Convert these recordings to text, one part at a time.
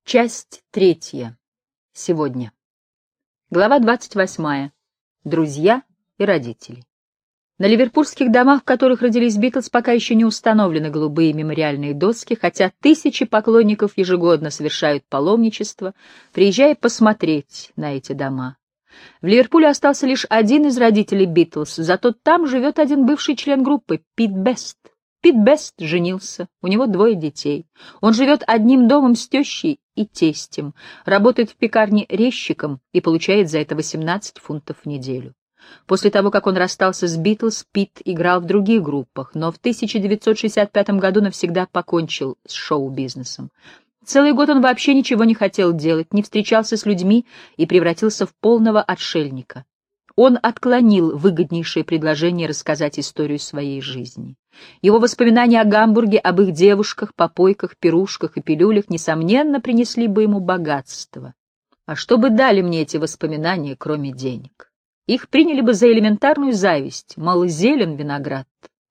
Часть третья. Сегодня. Глава 28. Друзья и родители. На ливерпульских домах, в которых родились Битлз, пока еще не установлены голубые мемориальные доски, хотя тысячи поклонников ежегодно совершают паломничество, приезжая посмотреть на эти дома. В Ливерпуле остался лишь один из родителей Битлз, зато там живет один бывший член группы, Пит Бест. Пит Бест женился, у него 2 детей. Он живет одним домом с тещей и тестем, работает в пекарне резчиком и получает за это 18 фунтов в неделю. После того, как он расстался с Битлз, Пит играл в других группах, но в 1965 году навсегда покончил с шоу-бизнесом. Целый год он вообще ничего не хотел делать, не встречался с людьми и превратился в полного отшельника. Он отклонил выгоднейшее предложение рассказать историю своей жизни. Его воспоминания о Гамбурге, об их девушках, попойках, пирушках и пилюлях, несомненно, принесли бы ему богатство. А что бы дали мне эти воспоминания, кроме денег? Их приняли бы за элементарную зависть, мол, зелен виноград.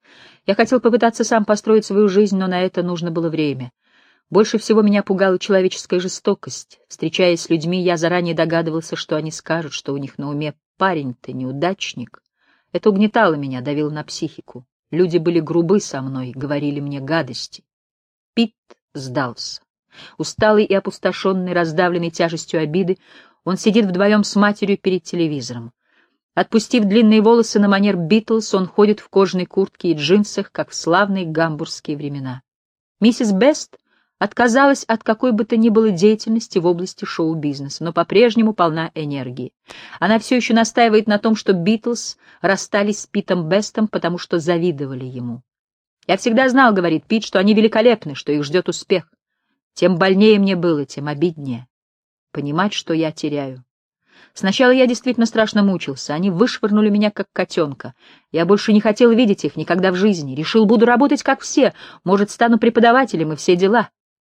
Я хотел попытаться сам построить свою жизнь, но на это нужно было время. Больше всего меня пугала человеческая жестокость. Встречаясь с людьми, я заранее догадывался, что они скажут, что у них на уме. Парень-то неудачник. Это угнетало меня, давило на психику. Люди были грубы со мной, говорили мне гадости. Пит сдался. Усталый и опустошенный, раздавленный тяжестью обиды, он сидит вдвоем с матерью перед телевизором. Отпустив длинные волосы на манер Битлз, он ходит в кожаной куртке и джинсах, как в славные гамбургские времена. Миссис Бест отказалась от какой бы то ни было деятельности в области шоу-бизнеса, но по-прежнему полна энергии. Она все еще настаивает на том, что Битлз расстались с Питом Бестом, потому что завидовали ему. «Я всегда знал, — говорит Пит, — что они великолепны, что их ждет успех. Тем больнее мне было, тем обиднее. Понимать, что я теряю. Сначала я действительно страшно мучился. Они вышвырнули меня, как котенка. Я больше не хотел видеть их никогда в жизни. Решил, буду работать, как все. Может, стану преподавателем и все дела.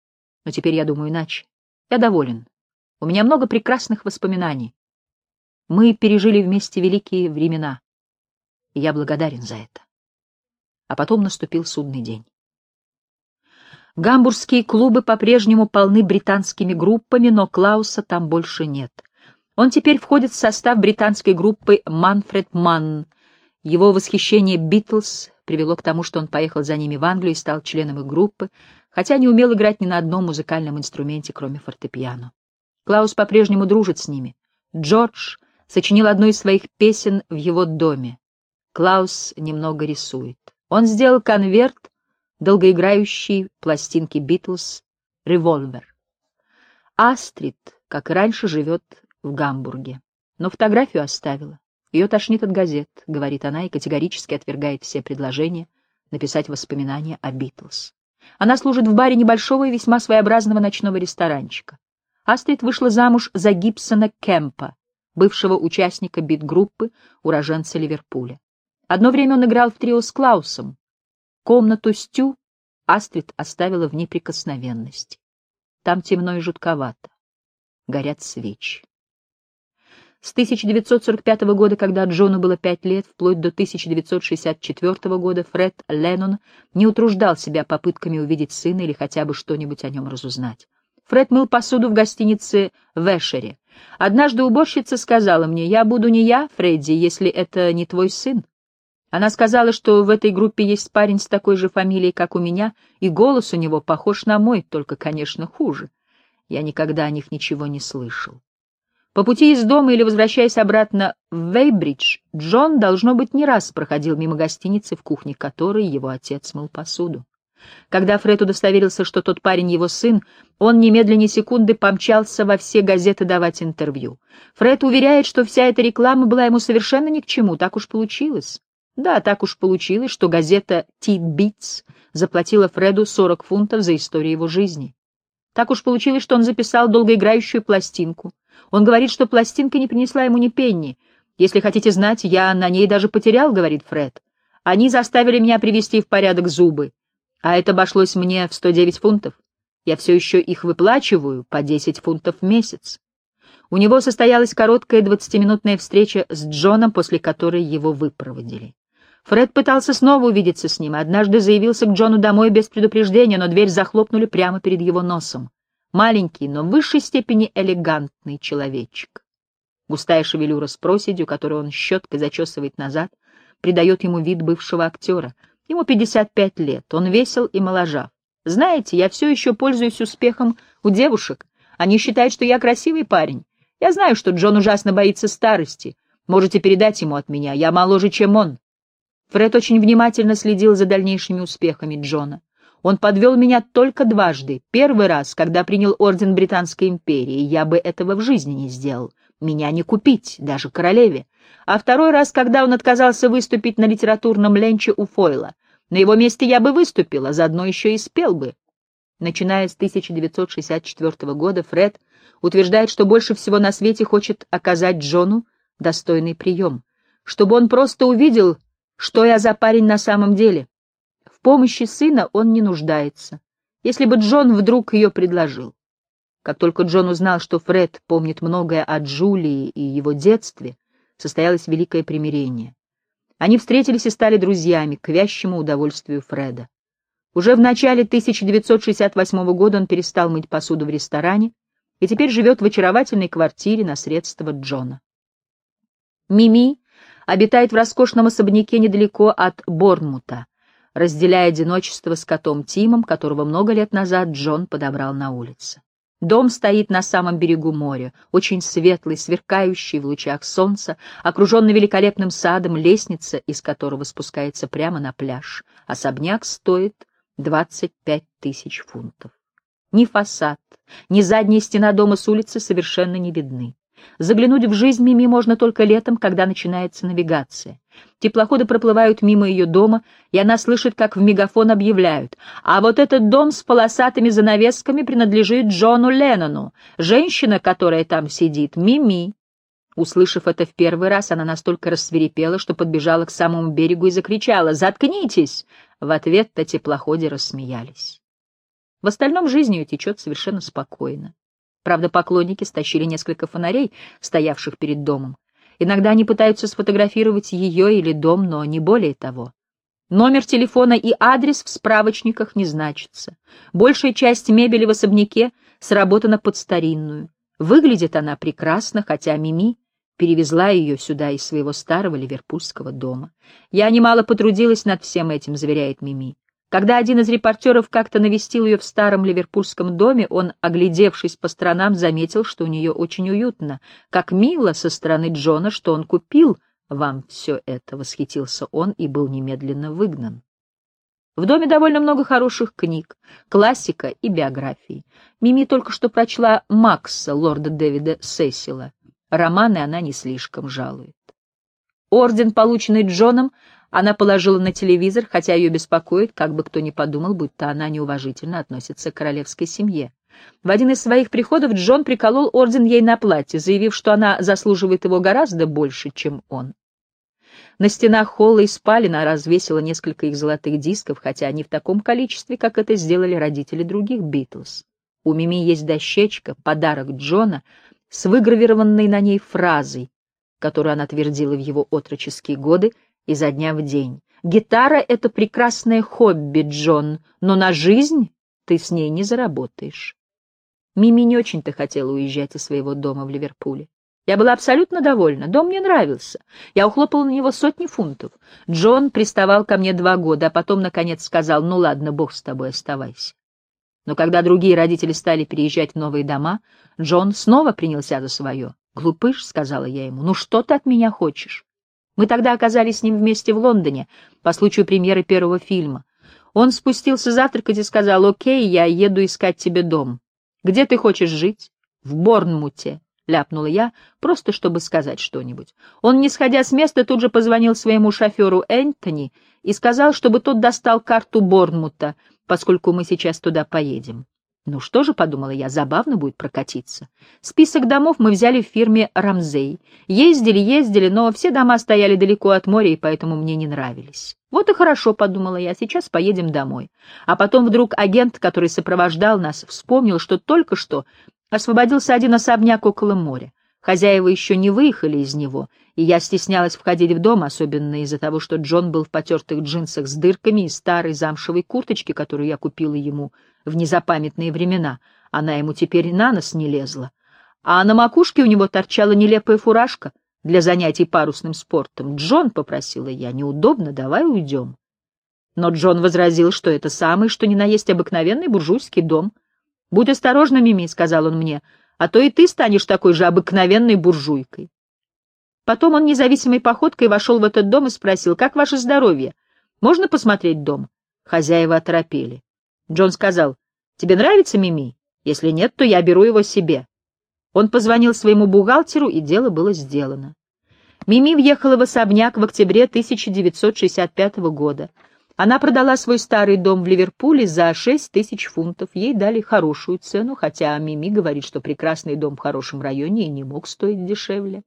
Но теперь я думаю иначе. Я доволен. У меня много прекрасных воспоминаний. Мы пережили вместе великие времена, и я благодарен за это». А потом наступил судный день. Гамбургские клубы по-прежнему полны британскими группами, но Клауса там больше нет. Он теперь входит в состав британской группы «Манфред Манн». Его восхищение Битлз привело к тому, что он поехал за ними в Англию и стал членом их группы, хотя не умел играть ни на одном музыкальном инструменте, кроме фортепиано. Клаус по-прежнему дружит с ними. Джордж сочинил одну из своих песен в его доме. Клаус немного рисует. Он сделал конверт долгоиграющей пластинки Битлз «Револьвер». Астрид, как и раньше, живет в Гамбурге, но фотографию оставила. Ее тошнит от газет, говорит она, и категорически отвергает все предложения написать воспоминания о Битлз. Она служит в баре небольшого и весьма своеобразного ночного ресторанчика. Астрид вышла замуж за Гибсона Кемпа, бывшего участника бит-группы, уроженца Ливерпуля. Одно время он играл в трио с Клаусом. Комнату Стю Астрид оставила в неприкосновенности. Там темно и жутковато. Горят свечи. С 1945 года, когда Джону было 5 лет, вплоть до 1964 года, Фред Леннон не утруждал себя попытками увидеть сына или хотя бы что-нибудь о нем разузнать. Фред мыл посуду в гостинице в Эшере. Однажды уборщица сказала мне: «Я буду не я, Фредди, если это не твой сын». Она сказала, что в этой группе есть парень с такой же фамилией, как у меня, и голос у него похож на мой, только, конечно, хуже. Я никогда о них ничего не слышал. По пути из дома или возвращаясь обратно в Вейбридж, Джон, должно быть, не раз проходил мимо гостиницы, в кухне которой его отец мыл посуду. Когда Фред удостоверился, что тот парень его сын, он немедленно секунды помчался во все газеты давать интервью. Фред уверяет, что вся эта реклама была ему совершенно ни к чему, так уж получилось. Да, так уж получилось, что газета «Тит-Битс» заплатила Фреду 40 фунтов за историю его жизни. Так уж получилось, что он записал долгоиграющую пластинку. Он говорит, что пластинка не принесла ему ни пенни. «Если хотите знать, я на ней даже потерял», — говорит Фред. «Они заставили меня привести в порядок зубы, а это обошлось мне в 109 фунтов. Я все еще их выплачиваю по 10 фунтов в месяц». У него состоялась короткая 20-минутная встреча с Джоном, после которой его выпроводили. Фред пытался снова увидеться с ним, однажды заявился к Джону домой без предупреждения, но дверь захлопнули прямо перед его носом. Маленький, но в высшей степени элегантный человечек. Густая шевелюра с проседью, которую он щеткой зачесывает назад, придает ему вид бывшего актера. Ему 55 лет, он весел и моложав. Знаете, я все еще пользуюсь успехом у девушек. Они считают, что я красивый парень. Я знаю, что Джон ужасно боится старости. Можете передать ему от меня, я моложе, чем он. Фред очень внимательно следил за дальнейшими успехами Джона. Он подвел меня только дважды. Первый раз, когда принял орден Британской империи, я бы этого в жизни не сделал. Меня не купить, даже королеве. А второй раз, когда он отказался выступить на литературном ленче у Фойла. На его месте я бы выступила, заодно еще и спел бы. Начиная с 1964 года, Фред утверждает, что больше всего на свете хочет оказать Джону достойный прием, чтобы он просто увидел, что я за парень на самом деле. В помощи сына он не нуждается, если бы Джон вдруг ее предложил. Как только Джон узнал, что Фред помнит многое о Джулии и его детстве, состоялось великое примирение. Они встретились и стали друзьями, к вящему удовольствию Фреда. Уже в начале 1968 года он перестал мыть посуду в ресторане и теперь живет в очаровательной квартире на средства Джона. Мими обитает в роскошном особняке недалеко от Борнмута, разделяя одиночество с котом Тимом, которого много лет назад Джон подобрал на улице. Дом стоит на самом берегу моря, очень светлый, сверкающий в лучах солнца, окруженный великолепным садом, лестница из которого спускается прямо на пляж. Особняк стоит 25 тысяч фунтов. Ни фасад, ни задняя стена дома с улицы совершенно не видны. Заглянуть в жизнь Мими можно только летом, когда начинается навигация. Теплоходы проплывают мимо ее дома, и она слышит, как в мегафон объявляют: «А вот этот дом с полосатыми занавесками принадлежит Джону Леннону. Женщина, которая там сидит, Мими». Услышав это в первый раз, она настолько рассвирепела, что подбежала к самому берегу и закричала: «Заткнитесь!» В ответ на теплоходе рассмеялись. В остальном жизнь ее течет совершенно спокойно. Правда, поклонники стащили несколько фонарей, стоявших перед домом. Иногда они пытаются сфотографировать ее или дом, но не более того. Номер телефона и адрес в справочниках не значатся. Большая часть мебели в особняке сработана под старинную. Выглядит она прекрасно, хотя Мими перевезла ее сюда из своего старого ливерпульского дома. «Я немало потрудилась над всем этим», — заверяет Мими. Когда один из репортеров как-то навестил ее в старом ливерпульском доме, он, оглядевшись по сторонам, заметил, что у нее очень уютно. «Как мило со стороны Джона, что он купил вам все это», — восхитился он и был немедленно выгнан. В доме довольно много хороших книг, классика и биографии. Мими только что прочла «Макса» лорда Дэвида Сесила. Романы она не слишком жалует. Орден, полученный Джоном, она положила на телевизор, хотя ее беспокоит, как бы кто ни подумал, будто она неуважительно относится к королевской семье. В один из своих приходов Джон приколол орден ей на платье, заявив, что она заслуживает его гораздо больше, чем он. На стенах холла и спален она развесила несколько их золотых дисков, хотя не в таком количестве, как это сделали родители других Битлз. У Мими есть дощечка, подарок Джона, с выгравированной на ней фразой, которую она твердила в его отроческие годы, изо дня в день. «Гитара — это прекрасное хобби, Джон, но на жизнь ты с ней не заработаешь». Мими не очень-то хотела уезжать из своего дома в Ливерпуле. Я была абсолютно довольна, дом мне нравился. Я ухлопала на него сотни фунтов. Джон приставал ко мне 2 года, а потом, наконец, сказал: «Ну ладно, бог с тобой, оставайся». Но когда другие родители стали переезжать в новые дома, Джон снова принялся за свое. «Глупыш», — сказала я ему, — «ну что ты от меня хочешь?» Мы тогда оказались с ним вместе в Лондоне по случаю премьеры первого фильма. Он спустился завтракать и сказал: «Окей, я еду искать тебе дом. Где ты хочешь жить?» «В Борнмуте», — ляпнула я, просто чтобы сказать что-нибудь. Он, не сходя с места, тут же позвонил своему шоферу Энтони и сказал, чтобы тот достал карту Борнмута, поскольку мы сейчас туда поедем. Ну что же, — подумала я, — забавно будет прокатиться. Список домов мы взяли в фирме «Рамзей». Ездили, но все дома стояли далеко от моря, и поэтому мне не нравились. Вот и хорошо, — подумала я, — сейчас поедем домой. А потом вдруг агент, который сопровождал нас, вспомнил, что только что освободился один особняк около моря. Хозяева еще не выехали из него, и я стеснялась входить в дом, особенно из-за того, что Джон был в потертых джинсах с дырками и старой замшевой курточке, которую я купила ему в незапамятные времена, Она ему теперь на нос не лезла. А на макушке у него торчала нелепая фуражка для занятий парусным спортом. «Джон», — попросила я, — «неудобно, давай уйдем». Но Джон возразил, что это самый, что ни на есть обыкновенный буржуйский дом. «Будь осторожна, Мими», — сказал он мне, — «а то и ты станешь такой же обыкновенной буржуйкой». Потом он независимой походкой вошел в этот дом и спросил: «Как ваше здоровье? Можно посмотреть дом?» Хозяева оторопели. Джон сказал: «Тебе нравится Мими? Если нет, то я беру его себе». Он позвонил своему бухгалтеру, и дело было сделано. Мими въехала в особняк в октябре 1965 года. Она продала свой старый дом в Ливерпуле за 6000 фунтов. Ей дали хорошую цену, хотя Мими говорит, что прекрасный дом в хорошем районе и не мог стоить дешевле.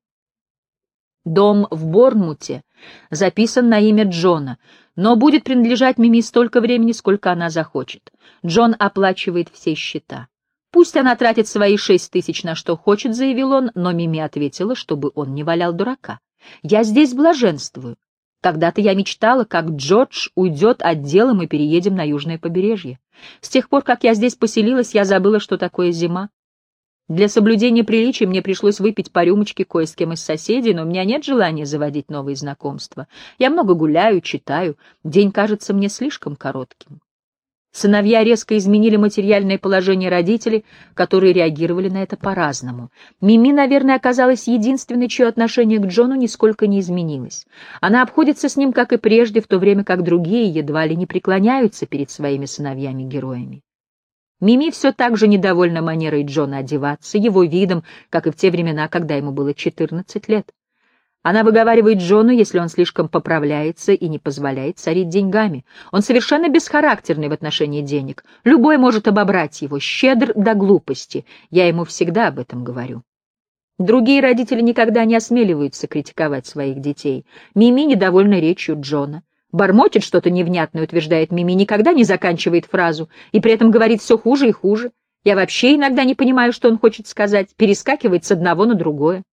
Дом в Борнмуте записан на имя Джона, но будет принадлежать Мими столько времени, сколько она захочет. Джон оплачивает все счета. «Пусть она тратит свои 6000 на что хочет», — заявил он, но Мими ответила, чтобы он не валял дурака. «Я здесь блаженствую. Когда-то я мечтала, как Джордж уйдет от дел, и мы переедем на южное побережье. С тех пор, как я здесь поселилась, я забыла, что такое зима. Для соблюдения приличий мне пришлось выпить по рюмочке кое с кем из соседей, но у меня нет желания заводить новые знакомства. Я много гуляю, читаю. День кажется мне слишком коротким». Сыновья резко изменили материальное положение родителей, которые реагировали на это по-разному. Мими, наверное, оказалась единственной, чье отношение к Джону нисколько не изменилось. Она обходится с ним, как и прежде, в то время как другие едва ли не преклоняются перед своими сыновьями-героями. Мими все так же недовольна манерой Джона одеваться, его видом, как и в те времена, когда ему было 14 лет. Она выговаривает Джону, если он слишком поправляется и не позволяет царить деньгами. Он совершенно бесхарактерный в отношении денег. Любой может обобрать его, щедр до глупости. Я ему всегда об этом говорю. Другие родители никогда не осмеливаются критиковать своих детей. Мими недовольна речью Джона. Бормочет что-то невнятное, утверждает Мими, никогда не заканчивает фразу, и при этом говорит все хуже и хуже. Я вообще иногда не понимаю, что он хочет сказать, перескакивает с одного на другое.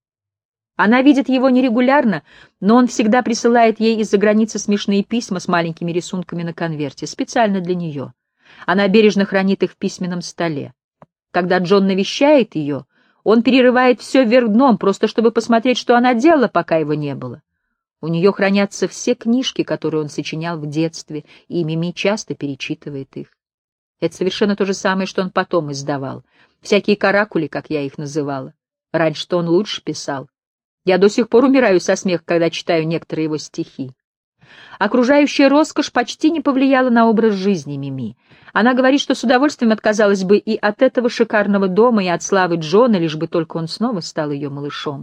Она видит его нерегулярно, но он всегда присылает ей из-за границы смешные письма с маленькими рисунками на конверте, специально для нее. Она бережно хранит их в письменном столе. Когда Джон навещает ее, он перерывает все вверх дном, просто чтобы посмотреть, что она делала, пока его не было. У нее хранятся все книжки, которые он сочинял в детстве, и Мими часто перечитывает их. Это совершенно то же самое, что он потом издавал. Всякие каракули, как я их называла. Раньше-то он лучше писал. Я до сих пор умираю со смеха, когда читаю некоторые его стихи. Окружающая роскошь почти не повлияла на образ жизни Мими. Она говорит, что с удовольствием отказалась бы и от этого шикарного дома, и от славы Джона, лишь бы только он снова стал ее малышом.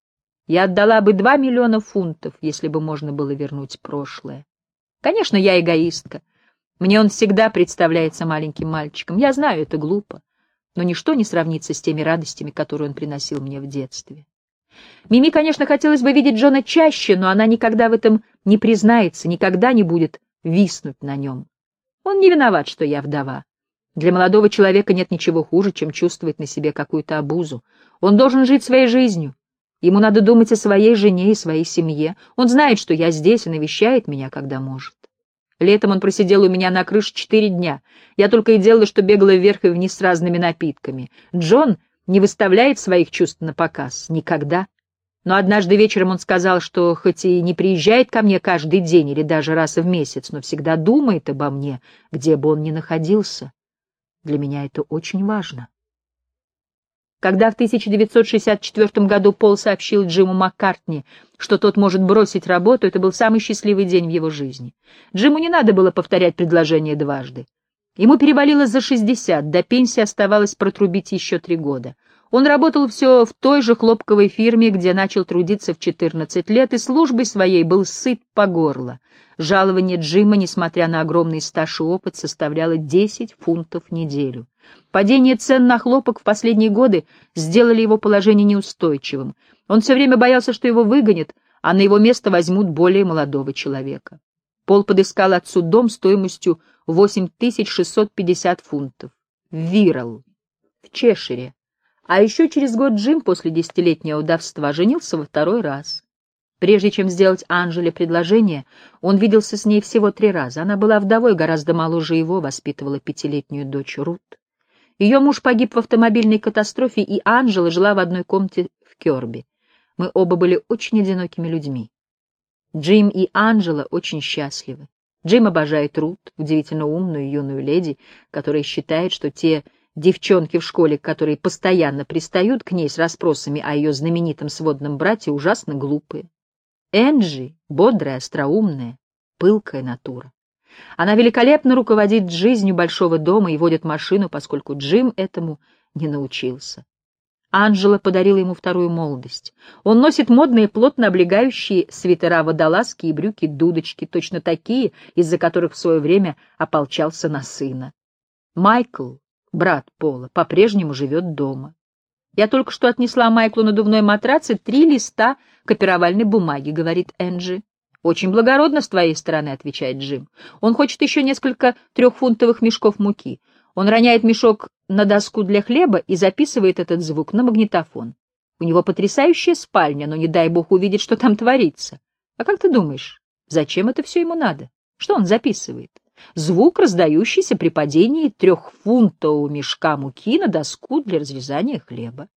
Я отдала бы 2 миллиона фунтов, если бы можно было вернуть прошлое. Конечно, я эгоистка. Мне он всегда представляется маленьким мальчиком. Я знаю, это глупо, но ничто не сравнится с теми радостями, которые он приносил мне в детстве. Мими, конечно, хотелось бы видеть Джона чаще, но она никогда в этом не признается, никогда не будет виснуть на нем. Он не виноват, что я вдова. Для молодого человека нет ничего хуже, чем чувствовать на себе какую-то обузу. Он должен жить своей жизнью. Ему надо думать о своей жене и своей семье. Он знает, что я здесь, и навещает меня, когда может. Летом он просидел у меня на крыше 4 дня. Я только и делала, что бегала вверх и вниз с разными напитками. Джон не выставляет своих чувств на показ. Никогда. Но однажды вечером он сказал, что хоть и не приезжает ко мне каждый день или даже раз в месяц, но всегда думает обо мне, где бы он ни находился. Для меня это очень важно. Когда в 1964 году Пол сообщил Джиму Маккартни, что тот может бросить работу, это был самый счастливый день в его жизни. Джиму не надо было повторять предложение дважды. Ему перевалило за 60, до пенсии оставалось протрубить еще 3 года. Он работал все в той же хлопковой фирме, где начал трудиться в 14 лет, и службой своей был сыт по горло. Жалование Джима, несмотря на огромный стаж и опыт, составляло 10 фунтов в неделю. Падение цен на хлопок в последние годы сделали его положение неустойчивым. Он все время боялся, что его выгонят, а на его место возьмут более молодого человека. Пол подыскал отцу дом стоимостью 8650 фунтов в Виррелл, в Чешире. А еще через год Джим после 10-летнего удавства женился во 2-й раз. Прежде чем сделать Анжеле предложение, он виделся с ней всего 3 раза. Она была вдовой, гораздо моложе его, воспитывала 5-летнюю дочь Рут. Ее муж погиб в автомобильной катастрофе, и Анжела жила в одной комнате в Кёрби. Мы оба были очень одинокими людьми. Джим и Анжела очень счастливы. Джим обожает Рут, удивительно умную юную леди, которая считает, что те девчонки в школе, которые постоянно пристают к ней с расспросами о ее знаменитом сводном брате, ужасно глупые. Энджи — бодрая, остроумная, пылкая натура. Она великолепно руководит жизнью большого дома и водит машину, поскольку Джим этому не научился. Анжела подарила ему вторую молодость. Он носит модные, плотно облегающие свитера-водолазки и брюки-дудочки, точно такие, из-за которых в свое время ополчался на сына. Майкл, брат Пола, по-прежнему живет дома. «Я только что отнесла Майклу надувной матрац и 3 листа копировальной бумаги», — говорит Энджи. «Очень благородно с твоей стороны», — отвечает Джим. «Он хочет еще несколько 3-фунтовых мешков муки. Он роняет мешок на доску для хлеба и записывает этот звук на магнитофон. У него потрясающая спальня, но не дай бог увидеть, что там творится. А как ты думаешь, зачем это все ему надо? Что он записывает? Звук, раздающийся при падении 3-фунтового мешка муки на доску для разрезания хлеба».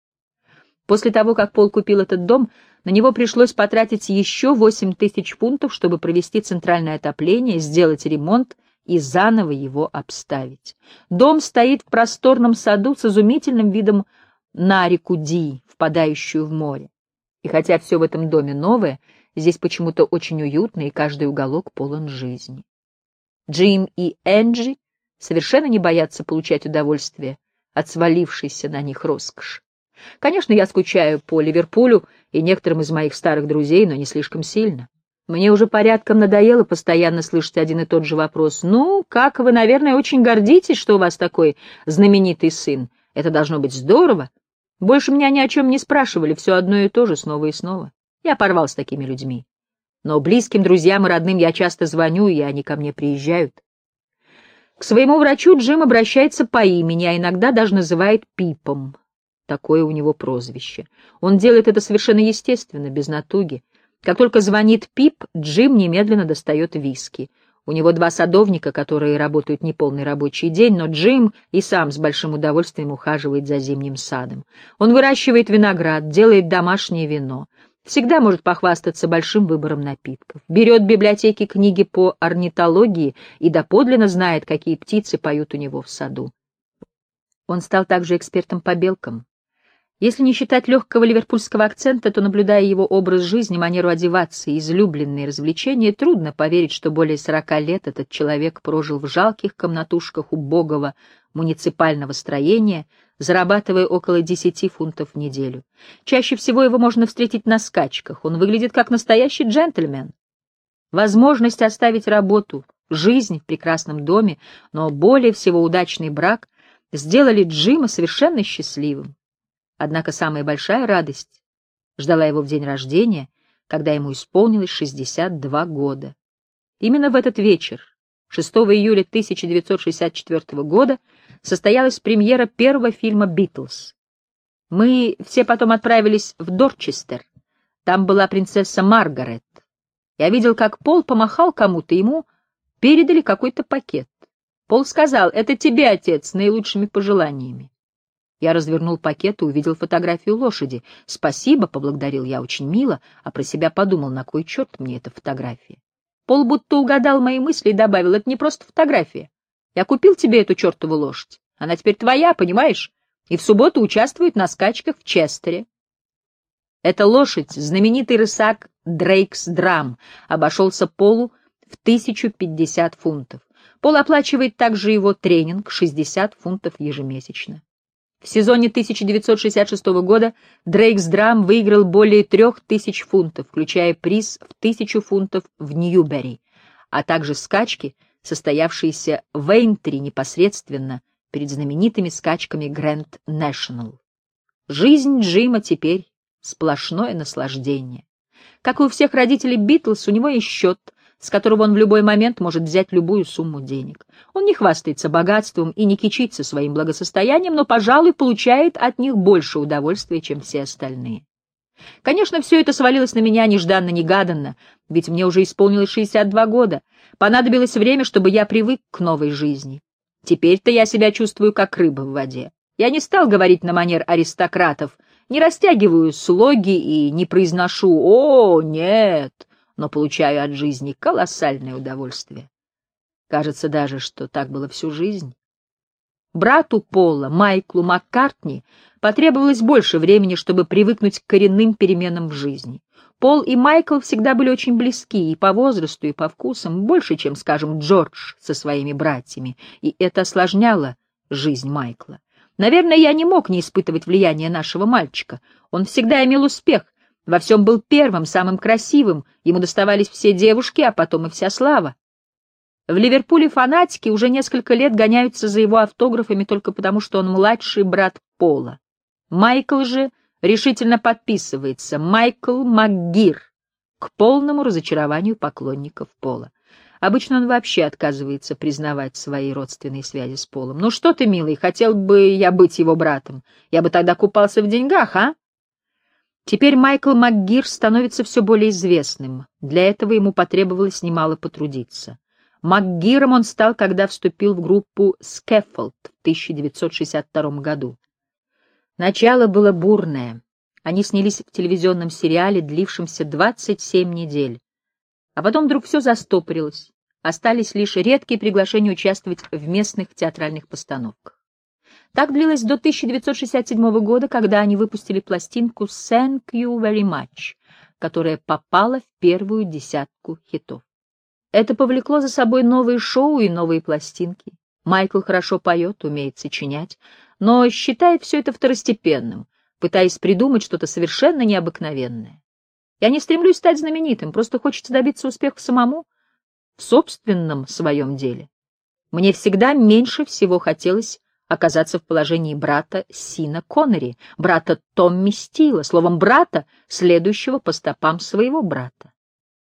После того, как Пол купил этот дом, на него пришлось потратить еще 8000 фунтов, чтобы провести центральное отопление, сделать ремонт и заново его обставить. Дом стоит в просторном саду с изумительным видом на реку Ди, впадающую в море. И хотя все в этом доме новое, здесь почему-то очень уютно, и каждый уголок полон жизни. Джим и Энджи совершенно не боятся получать удовольствие от свалившейся на них роскоши. Конечно, я скучаю по Ливерпулю и некоторым из моих старых друзей, но не слишком сильно. Мне уже порядком надоело постоянно слышать один и тот же вопрос. «Ну, как вы, наверное, очень гордитесь, что у вас такой знаменитый сын. Это должно быть здорово. Больше меня ни о чем не спрашивали, все одно и то же, снова и снова. Я порвал с такими людьми. Но близким друзьям и родным я часто звоню, и они ко мне приезжают». К своему врачу Джим обращается по имени, а иногда даже называет Пипом. Такое у него прозвище. Он делает это совершенно естественно, без натуги. Как только звонит Пип, Джим немедленно достает виски. У него 2 садовника, которые работают неполный рабочий день, но Джим и сам с большим удовольствием ухаживает за зимним садом. Он выращивает виноград, делает домашнее вино. Всегда может похвастаться большим выбором напитков. Берет в библиотеке книги по орнитологии и доподлинно знает, какие птицы поют у него в саду. Он стал также экспертом по белкам. Если не считать легкого ливерпульского акцента, то, наблюдая его образ жизни, манеру одеваться и излюбленные развлечения, трудно поверить, что более 40 лет этот человек прожил в жалких комнатушках убогого муниципального строения, зарабатывая около 10 фунтов в неделю. Чаще всего его можно встретить на скачках. Он выглядит как настоящий джентльмен. Возможность оставить работу, жизнь в прекрасном доме, но более всего удачный брак сделали Джима совершенно счастливым. Однако самая большая радость ждала его в день рождения, когда ему исполнилось 62 года. Именно в этот вечер, 6 июля 1964 года, состоялась премьера первого фильма «Битлз». Мы все потом отправились в Дорчестер. Там была принцесса Маргарет. Я видел, как Пол помахал кому-то, ему передали какой-то пакет. Пол сказал: «Это тебе, отец, с наилучшими пожеланиями». Я развернул пакет и увидел фотографию лошади. «Спасибо», — поблагодарил я, — «очень мило», а про себя подумал, на кой черт мне эта фотография. Пол будто угадал мои мысли и добавил: «Это не просто фотография. Я купил тебе эту чертову лошадь. Она теперь твоя, понимаешь? И в субботу участвует на скачках в Честере». Эта лошадь, знаменитый рысак Дрейкс Драм, обошелся Полу в 1050 фунтов. Пол оплачивает также его тренинг — 60 фунтов ежемесячно. В сезоне 1966 года Дрейкс Драм выиграл более 3000 фунтов, включая приз в 1000 фунтов в Ньюбери, а также скачки, состоявшиеся в Эйнтри непосредственно перед знаменитыми скачками Грэнд Нэшнл. Жизнь Джима теперь сплошное наслаждение. Как и у всех родителей Битлз, у него есть счет, с которого он в любой момент может взять любую сумму денег. Он не хвастается богатством и не кичится своим благосостоянием, но, пожалуй, получает от них больше удовольствия, чем все остальные. Конечно, все это свалилось на меня нежданно-негаданно, ведь мне уже исполнилось 62 года. Понадобилось время, чтобы я привык к новой жизни. Теперь-то я себя чувствую как рыба в воде. Я не стал говорить на манер аристократов, не растягиваю слоги и не произношу «О, нет», но получаю от жизни колоссальное удовольствие. Кажется даже, что так было всю жизнь. Брату Пола, Майклу Маккартни, потребовалось больше времени, чтобы привыкнуть к коренным переменам в жизни. Пол и Майкл всегда были очень близки и по возрасту, и по вкусам, больше, чем, скажем, Джордж со своими братьями, и это осложняло жизнь Майкла. Наверное, я не мог не испытывать влияния нашего мальчика. Он всегда имел успех, во всем был первым, самым красивым, ему доставались все девушки, а потом и вся слава. В Ливерпуле фанатики уже несколько лет гоняются за его автографами только потому, что он младший брат Пола. Майкл же решительно подписывается «Майкл МакГир» к полному разочарованию поклонников Пола. Обычно он вообще отказывается признавать свои родственные связи с Полом. «Ну что ты, милый, хотел бы я быть его братом? Я бы тогда купался в деньгах, а?» Теперь Майкл МакГир становится все более известным. Для этого ему потребовалось немало потрудиться. МакГиром он стал, когда вступил в группу «Скеффолд» в 1962 году. Начало было бурное. Они снялись в телевизионном сериале, длившемся 27 недель. А потом вдруг все застопорилось. Остались лишь редкие приглашения участвовать в местных театральных постановках. Так длилось до 1967 года, когда они выпустили пластинку «Thank You Very Much», которая попала в первую десятку хитов. Это повлекло за собой новые шоу и новые пластинки. Майкл хорошо поет, умеет сочинять, но считает все это второстепенным, пытаясь придумать что-то совершенно необыкновенное. Я не стремлюсь стать знаменитым, просто хочется добиться успеха самому, в собственном своем деле. Мне всегда меньше всего хотелось оказаться в положении брата Сина Коннери, брата Томми Стила, словом, брата, следующего по стопам своего брата.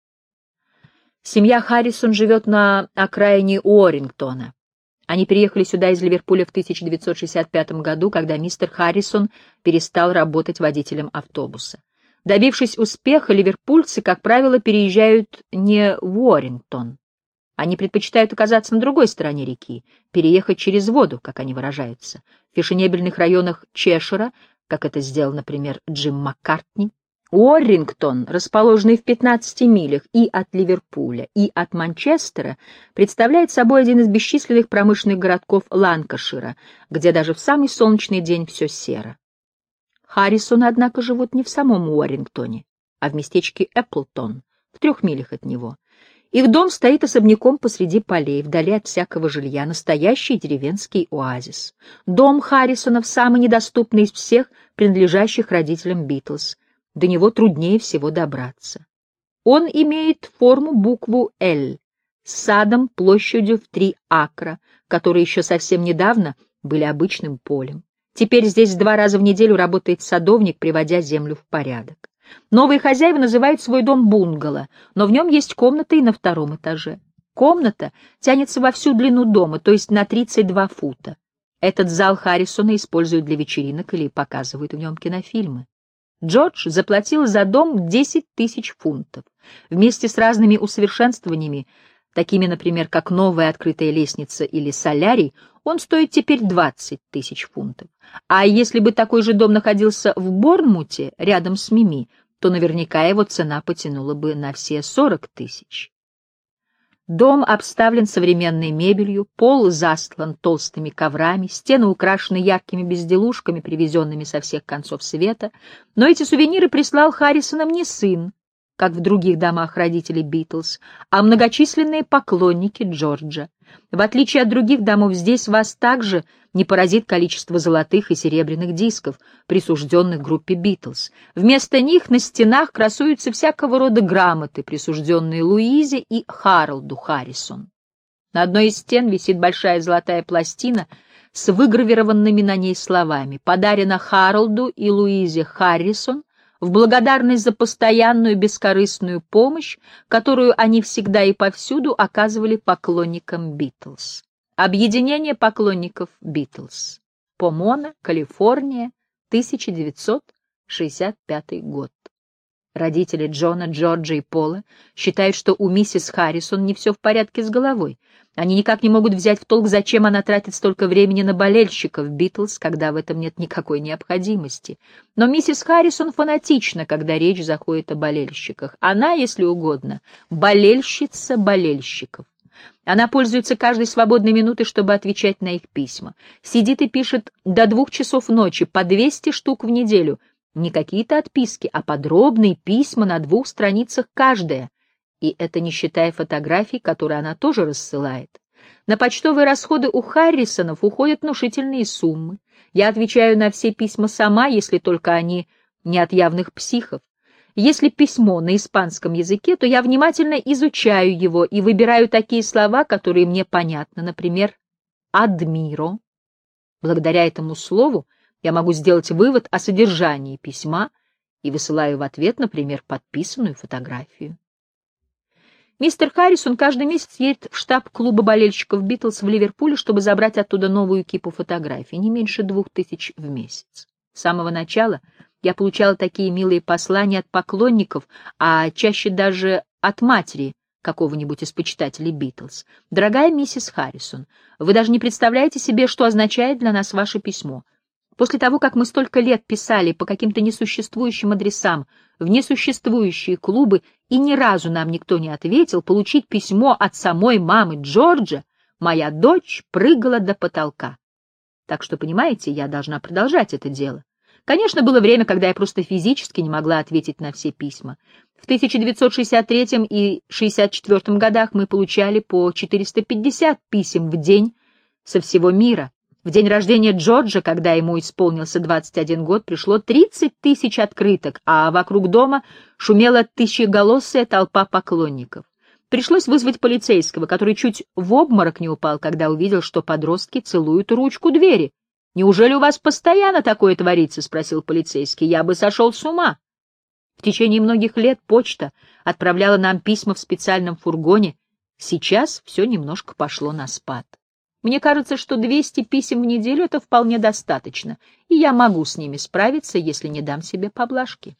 Семья Харрисон живет на окраине Уоррингтона. Они переехали сюда из Ливерпуля в 1965 году, когда мистер Харрисон перестал работать водителем автобуса. Добившись успеха, ливерпульцы, как правило, переезжают не в Уоррингтон. Они предпочитают оказаться на другой стороне реки, переехать через воду, как они выражаются, в фешенебельных районах Чешира, как это сделал, например, Джим Маккартни. Уоррингтон, расположенный в 15 милях и от Ливерпуля, и от Манчестера, представляет собой один из бесчисленных промышленных городков Ланкашира, где даже в самый солнечный день все серо. Харрисоны, однако, живут не в самом Уоррингтоне, а в местечке Эпплтон, в 3 милях от него. Их дом стоит особняком посреди полей, вдали от всякого жилья, настоящий деревенский оазис. Дом Харрисонов самый недоступный из всех, принадлежащих родителям Битлз. До него труднее всего добраться. Он имеет форму букву «Л», с садом площадью в 3 акра, которые еще совсем недавно были обычным полем. Теперь здесь 2 раза в неделю работает садовник, приводя землю в порядок. Новые хозяева называют свой дом бунгало, но в нем есть комната и на 2-м этаже. Комната тянется во всю длину дома, то есть на 32 фута. Этот зал Харрисона используют для вечеринок или показывают в нем кинофильмы. Джордж заплатил за дом 10 000 фунтов. Вместе с разными усовершенствованиями, такими, например, как новая открытая лестница или солярий, он стоит теперь 20 000 фунтов. А если бы такой же дом находился в Борнмуте, рядом с Мими, то наверняка его цена потянула бы на все 40 000. Дом обставлен современной мебелью, пол застлан толстыми коврами, стены украшены яркими безделушками, привезенными со всех концов света, но эти сувениры прислал Харрисонам не сын, как в других домах родителей Битлз, а многочисленные поклонники Джорджа. В отличие от других домов, здесь вас также не поразит количество золотых и серебряных дисков, присужденных группе Битлз. Вместо них на стенах красуются всякого рода грамоты, присужденные Луизе и Харолду Харрисон. На одной из стен висит большая золотая пластина с выгравированными на ней словами: «Подарено Харолду и Луизе Харрисон в благодарность за постоянную бескорыстную помощь, которую они всегда и повсюду оказывали поклонникам Битлз». Объединение поклонников Битлз. Помона, Калифорния, 1965 год. Родители Джона, Джорджа и Пола считают, что у миссис Харрисон не все в порядке с головой. Они никак не могут взять в толк, зачем она тратит столько времени на болельщиков Битлз, когда в этом нет никакой необходимости. Но миссис Харрисон фанатична, когда речь заходит о болельщиках. Она, если угодно, болельщица болельщиков. Она пользуется каждой свободной минутой, чтобы отвечать на их письма. Сидит и пишет до 2 часов ночи, по 200 штук в неделю. Не какие-то отписки, а подробные письма на 2 страницах каждая. И это не считая фотографий, которые она тоже рассылает. На почтовые расходы у Харрисонов уходят внушительные суммы. Я отвечаю на все письма сама, если только они не от явных психов. Если письмо на испанском языке, то я внимательно изучаю его и выбираю такие слова, которые мне понятны, например, «адмиро». Благодаря этому слову я могу сделать вывод о содержании письма и высылаю в ответ, например, подписанную фотографию. Мистер Харрисон каждый месяц едет в штаб клуба болельщиков Битлз в Ливерпуле, чтобы забрать оттуда новую кипу фотографий, не меньше 2000 в месяц. С самого начала я получала такие милые послания от поклонников, а чаще даже от матери какого-нибудь из почитателей Битлз. «Дорогая миссис Харрисон, вы даже не представляете себе, что означает для нас ваше письмо. После того, как мы столько лет писали по каким-то несуществующим адресам в несуществующие клубы, и ни разу нам никто не ответил, получить письмо от самой мамы Джорджа, моя дочь прыгала до потолка. Так что, понимаете, я должна продолжать это дело. Конечно, было время, когда я просто физически не могла ответить на все письма. В 1963 и 1964 годах мы получали по 450 писем в день со всего мира. В день рождения Джорджа, когда ему исполнился 21 год, пришло 30 000 открыток, а вокруг дома шумела тысячеголосая толпа поклонников. Пришлось вызвать полицейского, который чуть в обморок не упал, когда увидел, что подростки целуют ручку двери. «Неужели у вас постоянно такое творится?» — спросил полицейский. «Я бы сошел с ума». В течение многих лет почта отправляла нам письма в специальном фургоне. Сейчас все немножко пошло на спад. Мне кажется, что 200 писем в неделю — это вполне достаточно, и я могу с ними справиться, если не дам себе поблажки.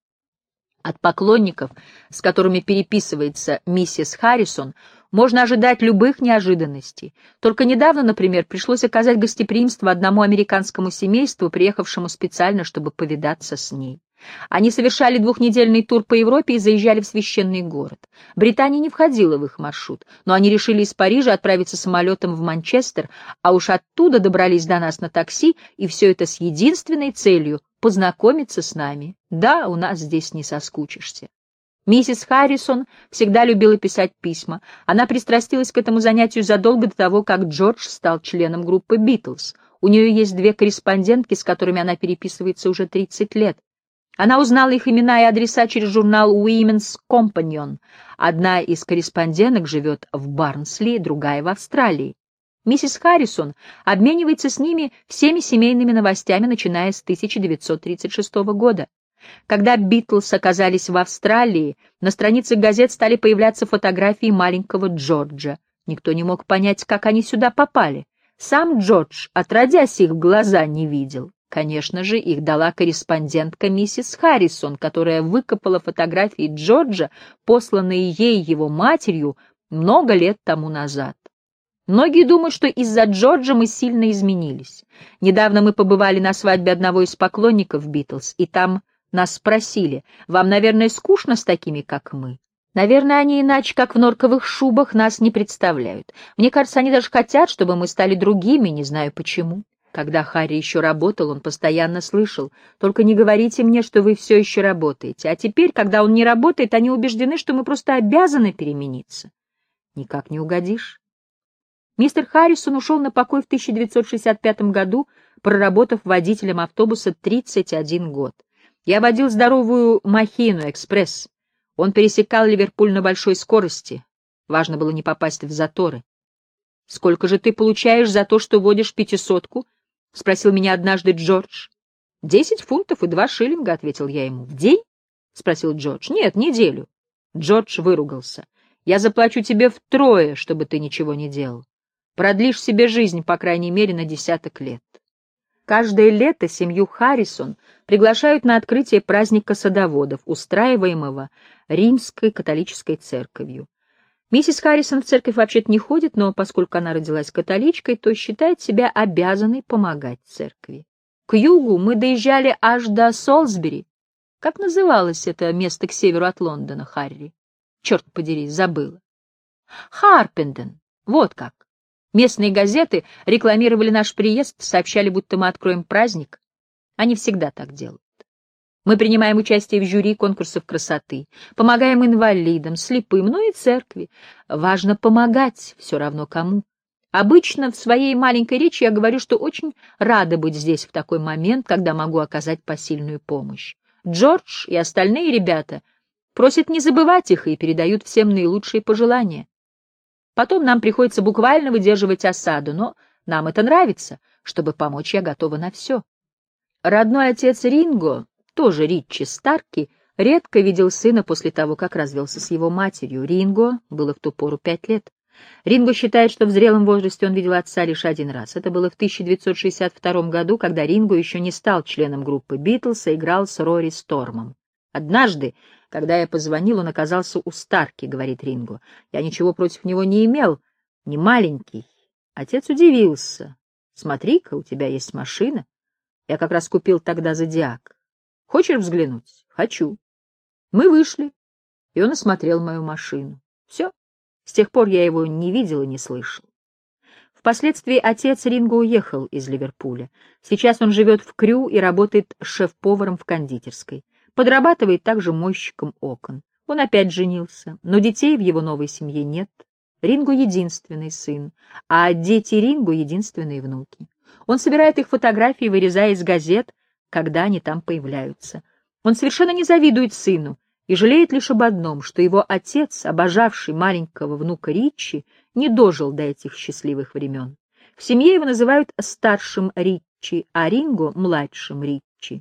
От поклонников, с которыми переписывается миссис Харрисон, можно ожидать любых неожиданностей. Только недавно, например, пришлось оказать гостеприимство одному американскому семейству, приехавшему специально, чтобы повидаться с ней. Они совершали 2-недельный тур по Европе и заезжали в священный город. Британия не входила в их маршрут, но они решили из Парижа отправиться самолетом в Манчестер, а уж оттуда добрались до нас на такси, и все это с единственной целью — познакомиться с нами. Да, у нас здесь не соскучишься. Миссис Харрисон всегда любила писать письма. Она пристрастилась к этому занятию задолго до того, как Джордж стал членом группы «Битлз». У нее есть 2 корреспондентки, с которыми она переписывается уже 30 лет. Она узнала их имена и адреса через журнал Women's Companion. Одна из корреспонденток живет в Барнсли, другая в Австралии. Миссис Харрисон обменивается с ними всеми семейными новостями, начиная с 1936 года. Когда Битлз оказались в Австралии, на страницах газет стали появляться фотографии маленького Джорджа. Никто не мог понять, как они сюда попали. Сам Джордж, отродясь, их в глаза не видел. Конечно же, их дала корреспондентка миссис Харрисон, которая выкопала фотографии Джорджа, посланные ей его матерью, много лет тому назад. Многие думают, что из-за Джорджа мы сильно изменились. Недавно мы побывали на свадьбе одного из поклонников Битлз, и там нас спросили: «Вам, наверное, скучно с такими, как мы?» Наверное, они иначе, как в норковых шубах, нас не представляют. Мне кажется, они даже хотят, чтобы мы стали другими, не знаю почему. Когда Харри еще работал, он постоянно слышал: «Только не говорите мне, что вы все еще работаете». А теперь, когда он не работает, они убеждены, что мы просто обязаны перемениться. Никак не угодишь. Мистер Харрисон ушел на покой в 1965 году, проработав водителем автобуса 31 год. Я водил здоровую махину, экспресс. Он пересекал Ливерпуль на большой скорости. Важно было не попасть в заторы. «Сколько же ты получаешь за то, что водишь 500-ку?» — спросил меня однажды Джордж. 10 фунтов и 2 шиллинга, — ответил я ему. «В день?» — спросил Джордж. «Нет, неделю». Джордж выругался. «Я заплачу тебе втрое, чтобы ты ничего не делал. Продлишь себе жизнь, по крайней мере, на 10 лет». Каждое лето семью Харрисон приглашают на открытие праздника садоводов, устраиваемого Римской католической церковью. Миссис Харрисон в церковь вообще-то не ходит, но поскольку она родилась католичкой, то считает себя обязанной помогать церкви. К югу мы доезжали аж до Солсбери. Как называлось это место к северу от Лондона, Харри? Черт подери, забыла. Харпенден. Вот как. Местные газеты рекламировали наш приезд, сообщали, будто мы откроем праздник. Они всегда так делают. Мы принимаем участие в жюри конкурсов красоты, помогаем инвалидам, слепым, ну и церкви. Важно помогать, все равно кому. Обычно в своей маленькой речи я говорю, что очень рада быть здесь в такой момент, когда могу оказать посильную помощь. Джордж и остальные ребята просят не забывать их и передают всем наилучшие пожелания. Потом нам приходится буквально выдерживать осаду, но нам это нравится. Чтобы помочь, я готова на все. Родной отец Ринго, тоже Ричи Старки, редко видел сына после того, как развелся с его матерью. Ринго было в ту пору 5 лет. Ринго считает, что в зрелом возрасте он видел отца лишь один раз. Это было в 1962 году, когда Ринго еще не стал членом группы «Битлз», а играл с Рори Стормом. «Однажды, когда я позвонил, он оказался у Старки», — говорит Ринго. «Я ничего против него не имел, не маленький». Отец удивился. «Смотри-ка, у тебя есть машина. Я как раз купил тогда «Зодиак». Хочешь взглянуть?» «Хочу». Мы вышли, и он осмотрел мою машину. Все. С тех пор я его не видел и не слышал. Впоследствии отец Ринго уехал из Ливерпуля. Сейчас он живет в Крю и работает шеф-поваром в кондитерской. Подрабатывает также мойщиком окон. Он опять женился, но детей в его новой семье нет. Ринго — единственный сын, а дети Ринго — единственные внуки. Он собирает их фотографии, вырезая из газет, когда они там появляются. Он совершенно не завидует сыну и жалеет лишь об одном, что его отец, обожавший маленького внука Ричи, не дожил до этих счастливых времен. В семье его называют старшим Ричи, а Ринго — младшим Ричи.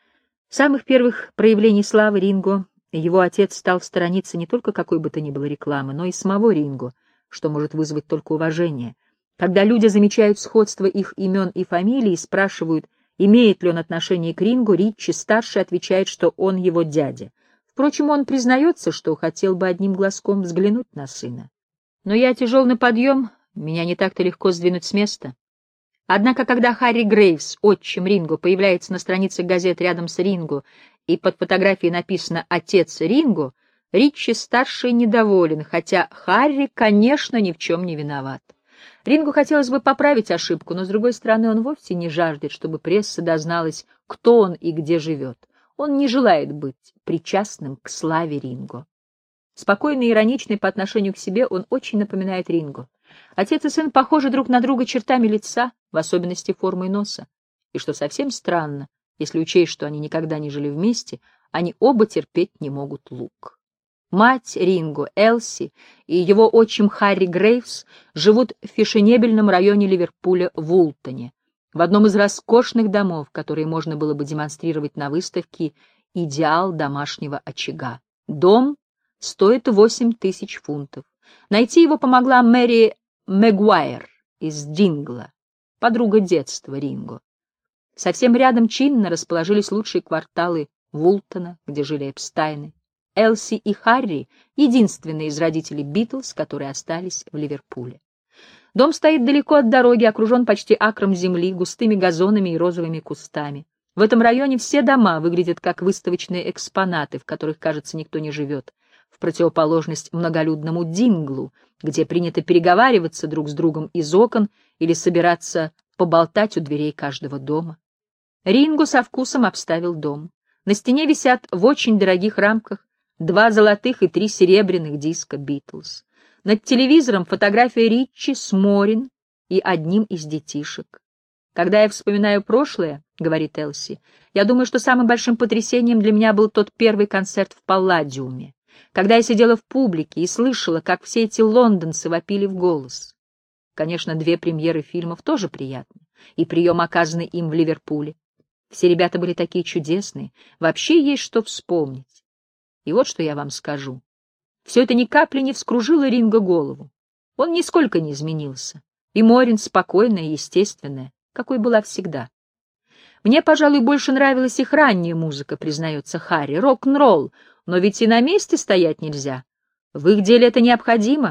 С самых первых проявлений славы Ринго его отец стал сторониться не только какой бы то ни было рекламы, но и самого Ринго, что может вызвать только уважение. Когда люди замечают сходство их имен и фамилий и спрашивают, имеет ли он отношение к Ринго, Ричи-старший отвечает, что он его дядя. Впрочем, он признается, что хотел бы одним глазком взглянуть на сына. Но я тяжел на подъем, меня не так-то легко сдвинуть с места. Однако, когда Харри Грейвс, отчим Ринго, появляется на странице газет рядом с Ринго, и под фотографией написано «Отец Ринго», Ричи-старший недоволен, хотя Харри, конечно, ни в чем не виноват. Ринго хотелось бы поправить ошибку, но, с другой стороны, он вовсе не жаждет, чтобы пресса дозналась, кто он и где живет. Он не желает быть причастным к славе Ринго. Спокойный и ироничный по отношению к себе, он очень напоминает Ринго. Отец и сын похожи друг на друга чертами лица, в особенности формой носа. И что совсем странно, если учесть, что они никогда не жили вместе, они оба терпеть не могут лук. Мать Ринго, Элси, и его отчим Харри Грейвс живут в фешенебельном районе Ливерпуля Вултоне, в одном из роскошных домов, которые можно было бы демонстрировать на выставке «Идеал домашнего очага». Дом стоит 8000 фунтов. Найти его помогла Мэри Мэгуайр из Дингла, подруга детства Ринго. Совсем рядом чинно расположились лучшие кварталы Вултона, где жили Эпстайны. Элси и Харри — единственные из родителей Битлз, которые остались в Ливерпуле. Дом стоит далеко от дороги, окружен почти акром земли, густыми газонами и розовыми кустами. В этом районе все дома выглядят как выставочные экспонаты, в которых, кажется, никто не живет, в противоположность многолюдному Динглу, где принято переговариваться друг с другом из окон или собираться поболтать у дверей каждого дома. Ринго со вкусом обставил дом. На стене висят в очень дорогих рамках 2 золотых и 3 серебряных диска «Битлз». Над телевизором фотография Ричи с Морин и одним из детишек. «Когда я вспоминаю прошлое, — говорит Элси, — я думаю, что самым большим потрясением для меня был тот первый концерт в Палладиуме, когда я сидела в публике и слышала, как все эти лондонцы вопили в голос. Конечно, 2 премьеры фильмов тоже приятны, и прием, оказанный им в Ливерпуле. Все ребята были такие чудесные, вообще есть что вспомнить. И вот что я вам скажу. Все это ни капли не вскружило Ринго голову. Он нисколько не изменился. И Морин спокойная и естественная, какой была всегда. Мне, пожалуй, больше нравилась их ранняя музыка, признается Харри, рок-н-ролл, но ведь и на месте стоять нельзя. В их деле это необходимо,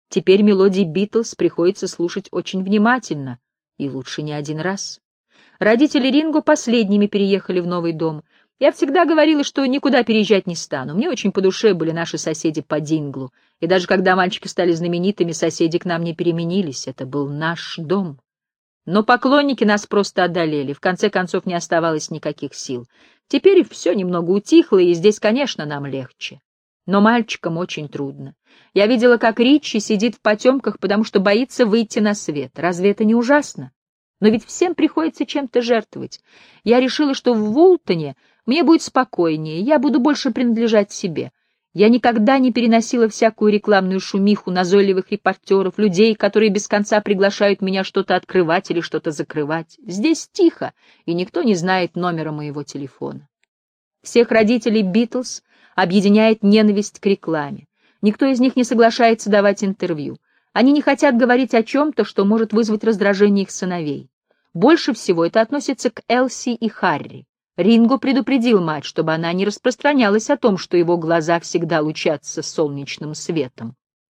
Теперь мелодии Битлз приходится слушать очень внимательно, и лучше не один раз. Родители Ринго последними переехали в новый дом. Я всегда говорила, что никуда переезжать не стану. Мне очень по душе были наши соседи по Динглу. И даже когда мальчики стали знаменитыми, соседи к нам не переменились. Это был наш дом. Но поклонники нас просто одолели. В конце концов, не оставалось никаких сил. Теперь все немного утихло, и здесь, конечно, нам легче. Но мальчикам очень трудно. Я видела, как Ричи сидит в потемках, потому что боится выйти на свет. Разве это не ужасно? Но ведь всем приходится чем-то жертвовать. Я решила, что в Вултоне мне будет спокойнее, я буду больше принадлежать себе. Я никогда не переносила всякую рекламную шумиху, назойливых репортеров, людей, которые без конца приглашают меня что-то открывать или что-то закрывать. Здесь тихо, и никто не знает номера моего телефона. Всех родителей Битлз объединяет ненависть к рекламе. Никто из них не соглашается давать интервью. Они не хотят говорить о чем-то, что может вызвать раздражение их сыновей. Больше всего это относится к Элси и Харри. Ринго предупредил мать, чтобы она не распространялась о том, что его глаза всегда лучатся солнечным светом.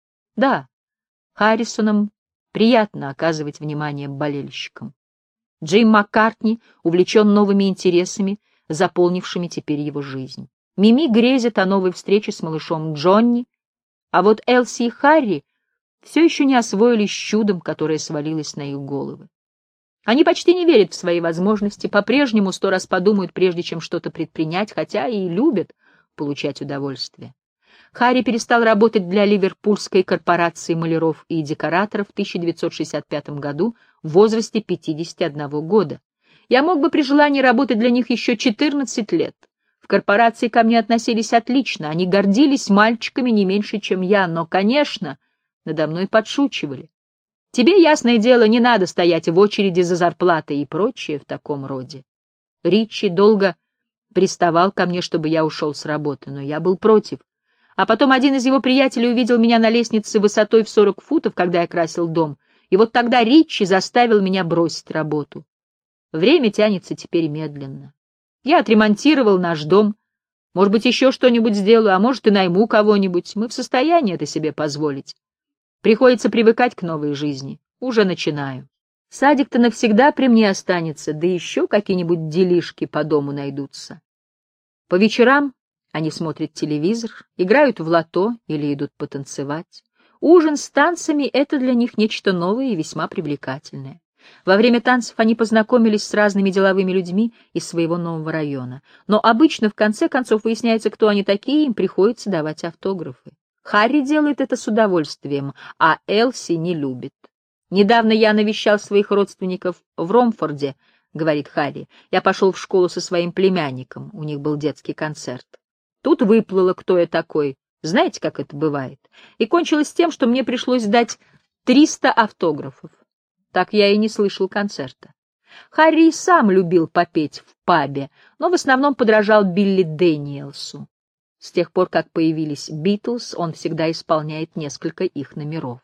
Да, Харрисонам приятно оказывать внимание болельщикам. Джим Маккартни увлечен новыми интересами, заполнившими теперь его жизнь. Мими грезит о новой встрече с малышом Джонни, а вот Элси и Харри все еще не освоились с чудом, которое свалилось на их головы. Они почти не верят в свои возможности, по-прежнему 100 раз подумают, прежде чем что-то предпринять, хотя и любят получать удовольствие. Харри перестал работать для Ливерпульской корпорации маляров и декораторов в 1965 году в возрасте 51 года. Я мог бы при желании работать для них еще 14 лет. В корпорации ко мне относились отлично, они гордились мальчиками не меньше, чем я, но, конечно, надо мной подшучивали. Тебе, ясное дело, не надо стоять в очереди за зарплатой и прочее в таком роде. Ричи долго приставал ко мне, чтобы я ушел с работы, но я был против. А потом один из его приятелей увидел меня на лестнице высотой в 40 футов, когда я красил дом, и вот тогда Ричи заставил меня бросить работу. Время тянется теперь медленно. Я отремонтировал наш дом, может быть, еще что-нибудь сделаю, а может, и найму кого-нибудь. Мы в состоянии это себе позволить. Приходится привыкать к новой жизни. Уже начинаю. Садик-то навсегда при мне останется, да еще какие-нибудь делишки по дому найдутся. По вечерам они смотрят телевизор, играют в лото или идут потанцевать. Ужин с танцами — это для них нечто новое и весьма привлекательное. Во время танцев они познакомились с разными деловыми людьми из своего нового района. Но обычно в конце концов выясняется, кто они такие, и им приходится давать автографы. Харри делает это с удовольствием, а Элси не любит. «Недавно я навещал своих родственников в Ромфорде», — говорит Харри. «Я пошел в школу со своим племянником, у них был детский концерт. Тут выплыло, кто я такой. Знаете, как это бывает? И кончилось тем, что мне пришлось дать 300 автографов. Так я и не слышал концерта. Харри и сам любил попеть в пабе, но в основном подражал Билли Дэниелсу. С тех пор, как появились Битлз, он всегда исполняет несколько их номеров.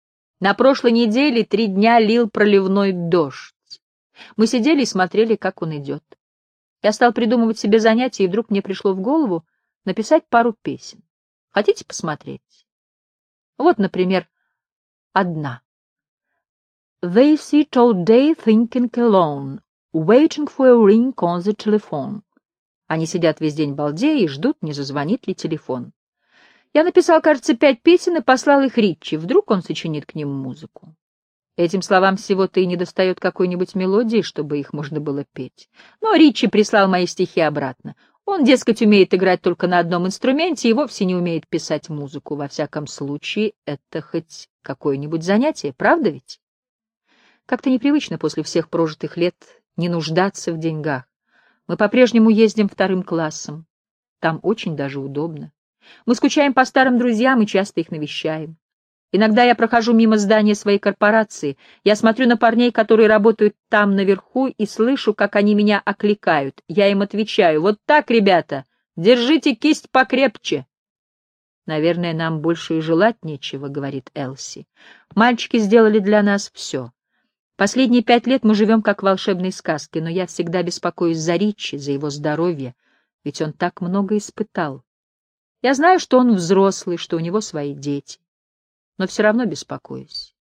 На прошлой неделе 3 дня лил проливной дождь. Мы сидели и смотрели, как он идет. Я стал придумывать себе занятия, и вдруг мне пришло в голову написать пару песен. Хотите посмотреть? Вот, например, одна. They sit all day thinking alone, waiting for a ring on the telephone. Они сидят весь день балдея и ждут, не зазвонит ли телефон. Я написал, кажется, 5 песен и послал их Ричи. Вдруг он сочинит к ним музыку. Этим словам всего-то и недостает какой-нибудь мелодии, чтобы их можно было петь. Но Ричи прислал мои стихи обратно. Он, дескать, умеет играть только на одном инструменте и вовсе не умеет писать музыку. Во всяком случае, это хоть какое-нибудь занятие, правда ведь? Как-то непривычно после всех прожитых лет не нуждаться в деньгах. Мы по-прежнему ездим 2 классом. Там очень даже удобно. Мы скучаем по старым друзьям и часто их навещаем. Иногда я прохожу мимо здания своей корпорации. Я смотрю на парней, которые работают там наверху, и слышу, как они меня окликают. Я им отвечаю: «Вот так, ребята, держите кисть покрепче». «Наверное, нам больше и желать нечего», — говорит Элси. «Мальчики сделали для нас все. Последние 5 лет мы живем как в волшебной сказке, но я всегда беспокоюсь за Ричи, за его здоровье, ведь он так много испытал. Я знаю, что он взрослый, что у него свои дети. но все равно беспокоюсь.